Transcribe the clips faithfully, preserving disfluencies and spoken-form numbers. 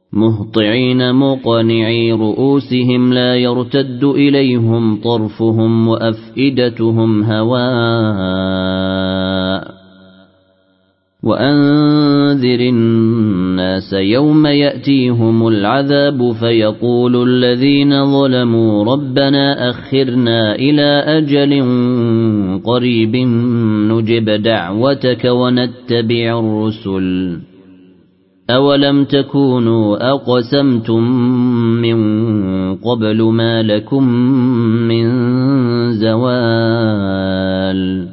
مهطعين مقنعي رؤوسهم لا يرتد إليهم طرفهم وأفئدتهم هواء وأنذر الناس يوم يأتيهم العذاب فيقول الذين ظلموا ربنا أخرنا إلى أجل قريب نجب دعوتك ونتبع الرسل أولم تكونوا أقسمتم من قبل ما لكم من زوال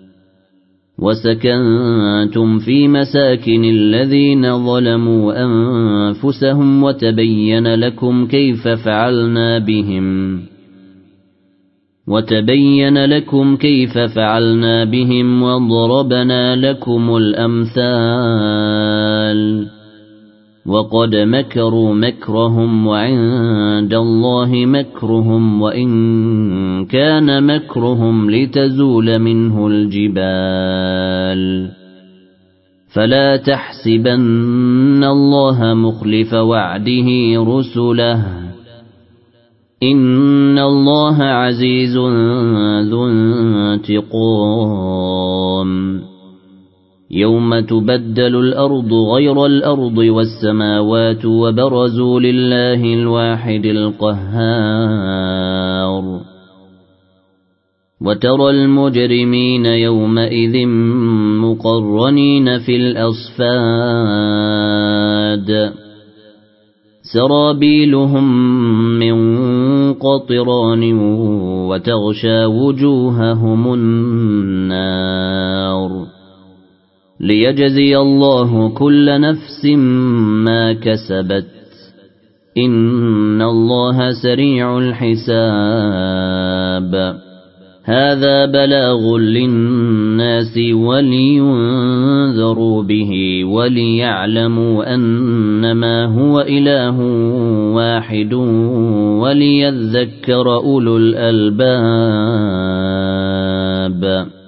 وسكنتم في مساكن الذين ظلموا أنفسهم وتبين لكم كيف فعلنا بهم وتبين لكم كيف فعلنا بهم وضربنا لكم الأمثال وقد مكروا مكرهم وعند الله مكرهم وإن كان مكرهم لتزول منه الجبال فلا تحسبن الله مخلف وعده رسله إن الله عزيز ذو انتقام يوم تبدل الأرض غير الأرض والسماوات وبرزوا لله الواحد القهار وترى المجرمين يومئذ مقرنين في الأصفاد سرابيلهم من قطران وتغشى وجوههم النار ليجزي الله كل نفس ما كسبت إن الله سريع الحساب هذا بلاغ للناس ولينذروا به وليعلموا أنما هو إله واحد وليذكر أولو الألباب.